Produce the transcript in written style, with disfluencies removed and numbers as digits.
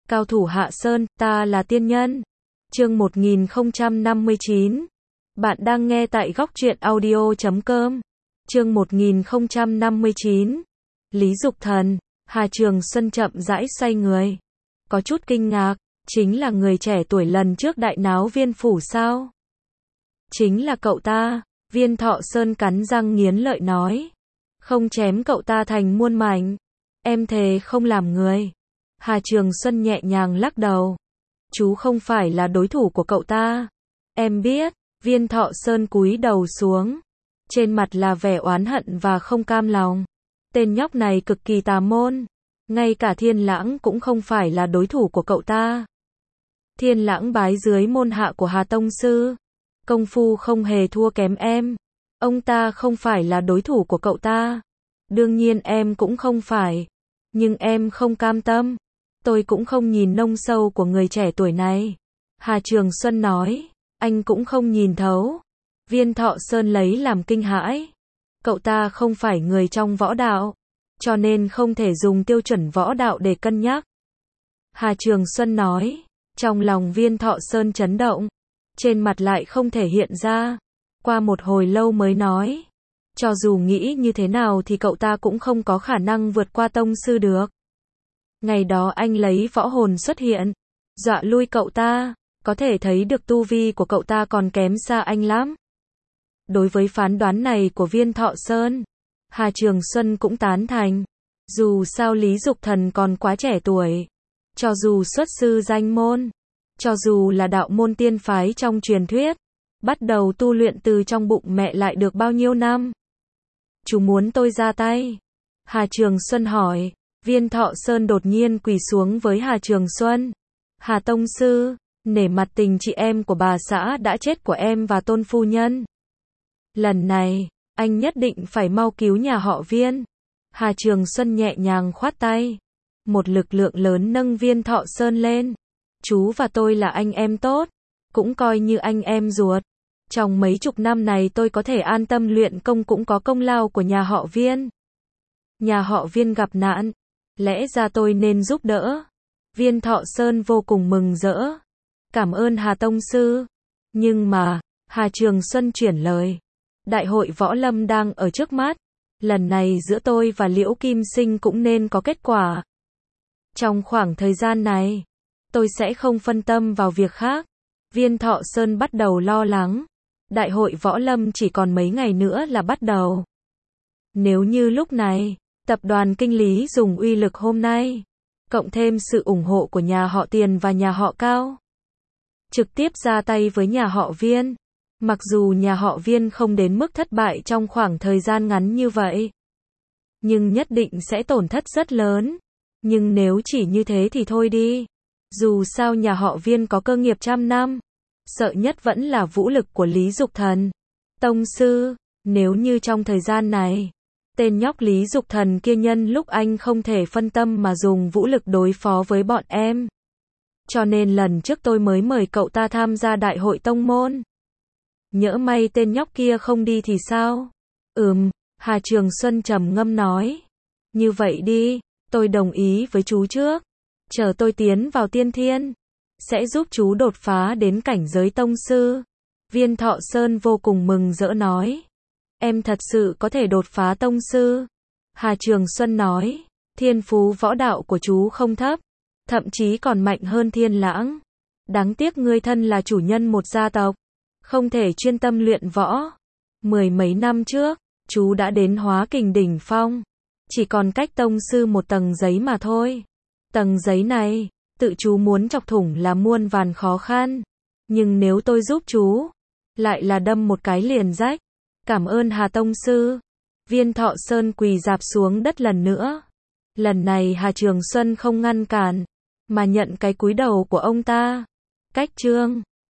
Cao thủ Hạ Sơn, ta là tiên nhân. Chương 1059. Bạn đang nghe tại góc truyện audio.com. Chương 1059. Lý Dục Thần. Hà Trường Xuân chậm rãi xoay người. Có chút kinh ngạc, chính là người trẻ tuổi lần trước đại náo Viên phủ sao? Chính là cậu ta. Viên Thọ Sơn cắn răng nghiến lợi nói. Không chém cậu ta thành muôn mảnh. Em thề không làm người. Hà Trường Xuân nhẹ nhàng lắc đầu. Chú không phải là đối thủ của cậu ta. Em biết. Viên Thọ Sơn cúi đầu xuống. Trên mặt là vẻ oán hận và không cam lòng. Tên nhóc này cực kỳ tà môn. Ngay cả Thiên Lãng cũng không phải là đối thủ của cậu ta. Thiên Lãng bái dưới môn hạ của Hà Tông Sư. Công phu không hề thua kém em. Ông ta không phải là đối thủ của cậu ta. Đương nhiên em cũng không phải. Nhưng em không cam tâm. Tôi cũng không nhìn nông sâu của người trẻ tuổi này. Hà Trường Xuân nói. Anh cũng không nhìn thấu. Viên Thọ Sơn lấy làm kinh hãi. Cậu ta không phải người trong võ đạo. Cho nên không thể dùng tiêu chuẩn võ đạo để cân nhắc. Hà Trường Xuân nói. Trong lòng Viên Thọ Sơn chấn động. Trên mặt lại không thể hiện ra. Qua một hồi lâu mới nói. Cho dù nghĩ như thế nào thì cậu ta cũng không có khả năng vượt qua Tông Sư được. Ngày đó anh lấy võ hồn xuất hiện. Dọa lui cậu ta. Có thể thấy được tu vi của cậu ta còn kém xa anh lắm. Đối với phán đoán này của Viên Thọ Sơn, Hà Trường Xuân cũng tán thành. Dù sao Lý Dục Thần còn quá trẻ tuổi. Cho dù xuất sư danh môn. Cho dù là đạo môn tiên phái trong truyền thuyết. Bắt đầu tu luyện từ trong bụng mẹ lại được bao nhiêu năm? Chú muốn tôi ra tay? Hà Trường Xuân hỏi. Viên Thọ Sơn đột nhiên quỳ xuống với Hà Trường Xuân. Hà Tông Sư, nể mặt tình chị em của bà xã đã chết của em và Tôn Phu Nhân. Lần này, anh nhất định phải mau cứu nhà họ Viên. Hà Trường Xuân nhẹ nhàng khoát tay. Một lực lượng lớn nâng Viên Thọ Sơn lên. Chú và tôi là anh em tốt. Cũng coi như anh em ruột. Trong mấy chục năm này tôi có thể an tâm luyện công cũng có công lao của nhà họ Viên. Nhà họ Viên gặp nạn. Lẽ ra tôi nên giúp đỡ. Viên Thọ Sơn vô cùng mừng rỡ. Cảm ơn Hà Tông Sư. Nhưng mà, Hà Trường Xuân chuyển lời. Đại hội võ lâm đang ở trước mắt. Lần này giữa tôi và Liễu Kim Sinh cũng nên có kết quả. Trong khoảng thời gian này, tôi sẽ không phân tâm vào việc khác. Viên Thọ Sơn bắt đầu lo lắng. Đại hội võ lâm chỉ còn mấy ngày nữa là bắt đầu. Nếu như lúc này, tập đoàn Kinh Lý dùng uy lực hôm nay, cộng thêm sự ủng hộ của nhà họ Tiền và nhà họ Cao, trực tiếp ra tay với nhà họ Viên. Mặc dù nhà họ Viên không đến mức thất bại trong khoảng thời gian ngắn như vậy, nhưng nhất định sẽ tổn thất rất lớn. Nhưng nếu chỉ như thế thì thôi đi. Dù sao nhà họ Viên có cơ nghiệp trăm năm. Sợ nhất vẫn là vũ lực của Lý Dục Thần. Tông Sư, nếu như trong thời gian này, tên nhóc Lý Dục Thần kia nhân lúc anh không thể phân tâm mà dùng vũ lực đối phó với bọn em. Cho nên lần trước tôi mới mời cậu ta tham gia đại hội tông môn. Nhỡ may tên nhóc kia không đi thì sao? Hà Trường Xuân trầm ngâm nói. Như vậy đi, tôi đồng ý với chú trước. Chờ tôi tiến vào tiên thiên, sẽ giúp chú đột phá đến cảnh giới tông sư. Viên Thọ Sơn vô cùng mừng rỡ nói. Em thật sự có thể đột phá tông sư. Hà Trường Xuân nói. Thiên phú võ đạo của chú không thấp. Thậm chí còn mạnh hơn Thiên Lãng. Đáng tiếc ngươi thân là chủ nhân một gia tộc. Không thể chuyên tâm luyện võ. Mười mấy năm trước, chú đã đến Hóa Kình đỉnh phong. Chỉ còn cách tông sư một tầng giấy mà thôi. Tầng giấy này, tự chú muốn chọc thủng là muôn vàn khó khăn. Nhưng nếu tôi giúp chú, lại là đâm một cái liền rách. Cảm ơn Hà Tông Sư. Viên Thọ Sơn quỳ rạp xuống đất lần nữa. Lần này Hà Trường Xuân không ngăn cản, mà nhận cái cúi đầu của ông ta. Cách chương